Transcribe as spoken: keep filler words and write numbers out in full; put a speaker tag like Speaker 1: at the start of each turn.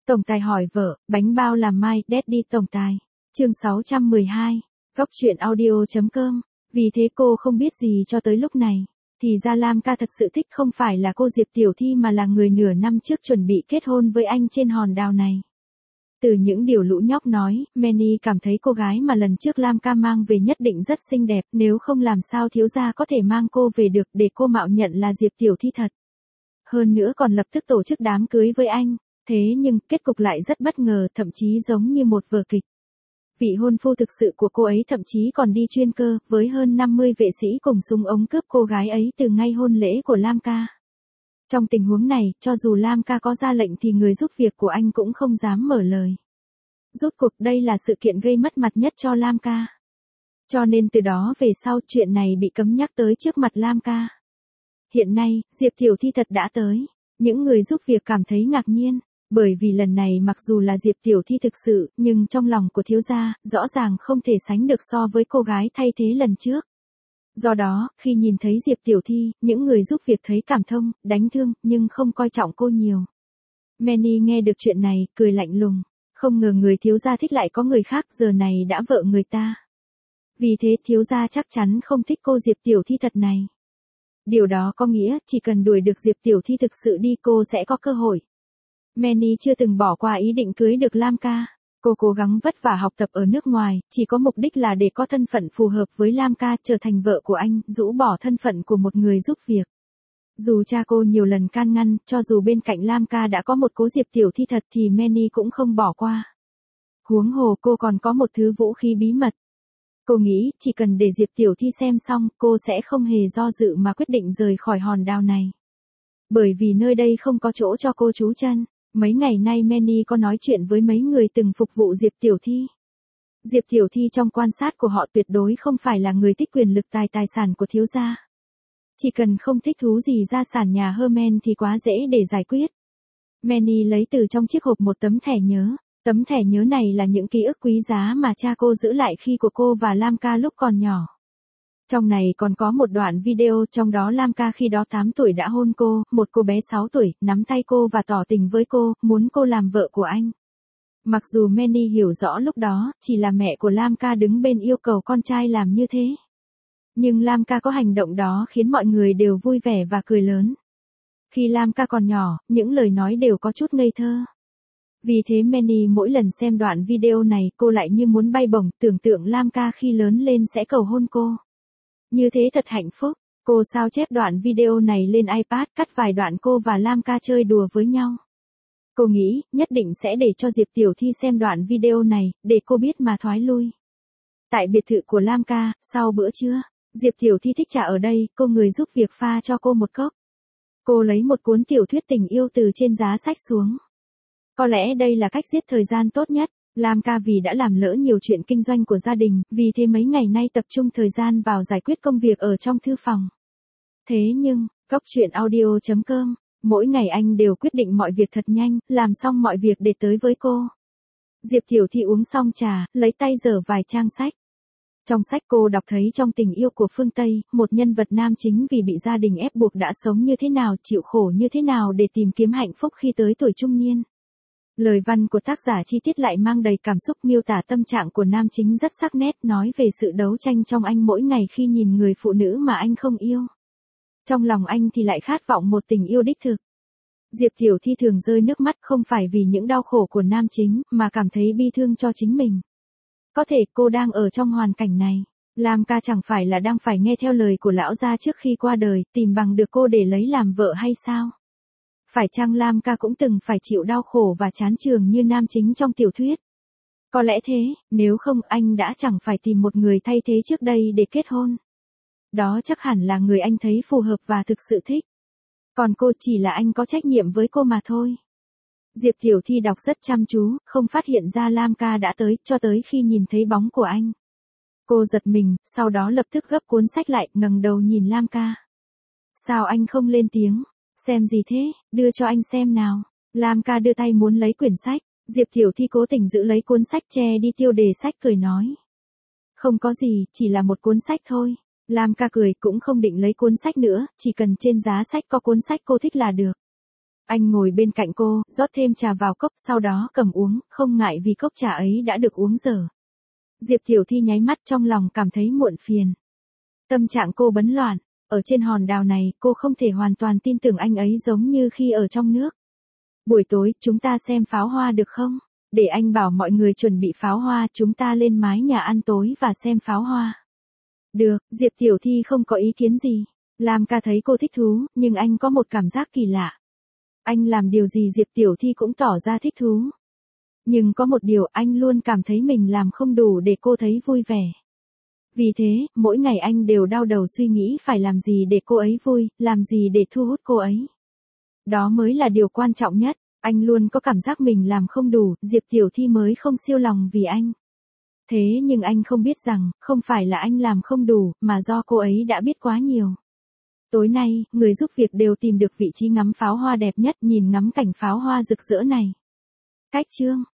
Speaker 1: Tổng tài hỏi vợ, bánh bao làm mai, Daddy tổng tài. Chương sáu trăm mười hai. Góc truyện audio.com. Vì thế cô không biết gì cho tới lúc này. Thì ra Lam ca thật sự thích không phải là cô Diệp Tiểu Thi mà là người nửa năm trước chuẩn bị kết hôn với anh trên hòn đảo này. Từ những điều lũ nhóc nói, Manny cảm thấy cô gái mà lần trước Lam ca mang về nhất định rất xinh đẹp, nếu không làm sao thiếu gia có thể mang cô về được để cô mạo nhận là Diệp Tiểu Thi thật. Hơn nữa còn lập tức tổ chức đám cưới với anh. Thế nhưng, kết cục lại rất bất ngờ, thậm chí giống như một vở kịch. Vị hôn phu thực sự của cô ấy thậm chí còn đi chuyên cơ, với hơn năm mươi vệ sĩ cùng súng ống cướp cô gái ấy từ ngay hôn lễ của Lam ca. Trong tình huống này, cho dù Lam ca có ra lệnh thì người giúp việc của anh cũng không dám mở lời. Rốt cuộc đây là sự kiện gây mất mặt nhất cho Lam ca. Cho nên từ đó về sau chuyện này bị cấm nhắc tới trước mặt Lam ca. Hiện nay, Diệp Tiểu Thi thật đã tới. Những người giúp việc cảm thấy ngạc nhiên. Bởi vì lần này mặc dù là Diệp Tiểu Thi thực sự, nhưng trong lòng của thiếu gia, rõ ràng không thể sánh được so với cô gái thay thế lần trước. Do đó, khi nhìn thấy Diệp Tiểu Thi, những người giúp việc thấy cảm thông, đánh thương, nhưng không coi trọng cô nhiều. Manny nghe được chuyện này, cười lạnh lùng. Không ngờ người thiếu gia thích lại có người khác, giờ này đã vợ người ta. Vì thế thiếu gia chắc chắn không thích cô Diệp Tiểu Thi thật này. Điều đó có nghĩa, chỉ cần đuổi được Diệp Tiểu Thi thực sự đi cô sẽ có cơ hội. Manny chưa từng bỏ qua ý định cưới được Lam ca. Cô cố gắng vất vả học tập ở nước ngoài, chỉ có mục đích là để có thân phận phù hợp với Lam ca, trở thành vợ của anh, rũ bỏ thân phận của một người giúp việc. Dù cha cô nhiều lần can ngăn, cho dù bên cạnh Lam ca đã có một cố Diệp Tiểu Thi thật thì Manny cũng không bỏ qua. Huống hồ cô còn có một thứ vũ khí bí mật. Cô nghĩ, chỉ cần để Diệp Tiểu Thi xem xong, cô sẽ không hề do dự mà quyết định rời khỏi hòn đảo này. Bởi vì nơi đây không có chỗ cho cô trú chân. Mấy ngày nay Manny có nói chuyện với mấy người từng phục vụ Diệp Tiểu Thi. Diệp Tiểu Thi trong quan sát của họ tuyệt đối không phải là người thích quyền lực tài tài sản của thiếu gia. Chỉ cần không thích thú gì gia sản nhà Herman thì quá dễ để giải quyết. Manny lấy từ trong chiếc hộp một tấm thẻ nhớ. Tấm thẻ nhớ này là những ký ức quý giá mà cha cô giữ lại khi của cô và Lam ca lúc còn nhỏ. Trong này còn có một đoạn video trong đó Lam ca khi đó tám tuổi đã hôn cô, một cô bé sáu tuổi, nắm tay cô và tỏ tình với cô, muốn cô làm vợ của anh. Mặc dù Manny hiểu rõ lúc đó, chỉ là mẹ của Lam ca đứng bên yêu cầu con trai làm như thế. Nhưng Lam ca có hành động đó khiến mọi người đều vui vẻ và cười lớn. Khi Lam ca còn nhỏ, những lời nói đều có chút ngây thơ. Vì thế Manny mỗi lần xem đoạn video này cô lại như muốn bay bổng, tưởng tượng Lam ca khi lớn lên sẽ cầu hôn cô. Như thế thật hạnh phúc. Cô sao chép đoạn video này lên iPad, cắt vài đoạn cô và Lam ca chơi đùa với nhau. Cô nghĩ, nhất định sẽ để cho Diệp Tiểu Thi xem đoạn video này, để cô biết mà thoái lui. Tại biệt thự của Lam ca, sau bữa trưa, Diệp Tiểu Thi thích trà ở đây, cô người giúp việc pha cho cô một cốc. Cô lấy một cuốn tiểu thuyết tình yêu từ trên giá sách xuống. Có lẽ đây là cách giết thời gian tốt nhất. Lam ca vì đã làm lỡ nhiều chuyện kinh doanh của gia đình, vì thế mấy ngày nay tập trung thời gian vào giải quyết công việc ở trong thư phòng. Thế nhưng, góc truyện audio.com, mỗi ngày anh đều quyết định mọi việc thật nhanh, làm xong mọi việc để tới với cô. Diệp Tiểu Thi uống xong trà, lấy tay giở vài trang sách. Trong sách cô đọc thấy trong tình yêu của phương Tây, một nhân vật nam chính vì bị gia đình ép buộc đã sống như thế nào, chịu khổ như thế nào để tìm kiếm hạnh phúc khi tới tuổi trung niên. Lời văn của tác giả chi tiết lại mang đầy cảm xúc, miêu tả tâm trạng của nam chính rất sắc nét, nói về sự đấu tranh trong anh mỗi ngày khi nhìn người phụ nữ mà anh không yêu. Trong lòng anh thì lại khát vọng một tình yêu đích thực. Diệp Tiểu Thi thường rơi nước mắt không phải vì những đau khổ của nam chính, mà cảm thấy bi thương cho chính mình. Có thể cô đang ở trong hoàn cảnh này. Lam ca chẳng phải là đang phải nghe theo lời của lão gia trước khi qua đời, tìm bằng được cô để lấy làm vợ hay sao? Phải chăng Lam ca cũng từng phải chịu đau khổ và chán chường như nam chính trong tiểu thuyết? Có lẽ thế, nếu không anh đã chẳng phải tìm một người thay thế trước đây để kết hôn. Đó chắc hẳn là người anh thấy phù hợp và thực sự thích. Còn cô chỉ là anh có trách nhiệm với cô mà thôi. Diệp Tiểu Thi đọc rất chăm chú, không phát hiện ra Lam ca đã tới, cho tới khi nhìn thấy bóng của anh. Cô giật mình, sau đó lập tức gấp cuốn sách lại, ngẩng đầu nhìn Lam ca. Sao anh không lên tiếng? Xem gì thế, đưa cho anh xem nào. Lam ca đưa tay muốn lấy quyển sách, Diệp Tiểu Thi cố tình giữ lấy cuốn sách che đi tiêu đề sách, cười nói. Không có gì, chỉ là một cuốn sách thôi. Lam ca cười, cũng không định lấy cuốn sách nữa, chỉ cần trên giá sách có cuốn sách cô thích là được. Anh ngồi bên cạnh cô, rót thêm trà vào cốc, sau đó cầm uống, không ngại vì cốc trà ấy đã được uống dở. Diệp Tiểu Thi nháy mắt, trong lòng cảm thấy muộn phiền. Tâm trạng cô bấn loạn, ở trên hòn đảo này, cô không thể hoàn toàn tin tưởng anh ấy giống như khi ở trong nước. Buổi tối, chúng ta xem pháo hoa được không? Để anh bảo mọi người chuẩn bị pháo hoa, chúng ta lên mái nhà ăn tối và xem pháo hoa. Được, Diệp Tiểu Thi không có ý kiến gì. Lam Ca thấy cô thích thú, nhưng anh có một cảm giác kỳ lạ. Anh làm điều gì Diệp Tiểu Thi cũng tỏ ra thích thú. Nhưng có một điều anh luôn cảm thấy mình làm không đủ để cô thấy vui vẻ. Vì thế, mỗi ngày anh đều đau đầu suy nghĩ phải làm gì để cô ấy vui, làm gì để thu hút cô ấy. Đó mới là điều quan trọng nhất, anh luôn có cảm giác mình làm không đủ, Diệp Tiểu Thi mới không siêu lòng vì anh. Thế nhưng anh không biết rằng, không phải là anh làm không đủ, mà do cô ấy đã biết quá nhiều. Tối nay, người giúp việc đều tìm được vị trí ngắm pháo hoa đẹp nhất, nhìn ngắm cảnh pháo hoa rực rỡ này. Cách chương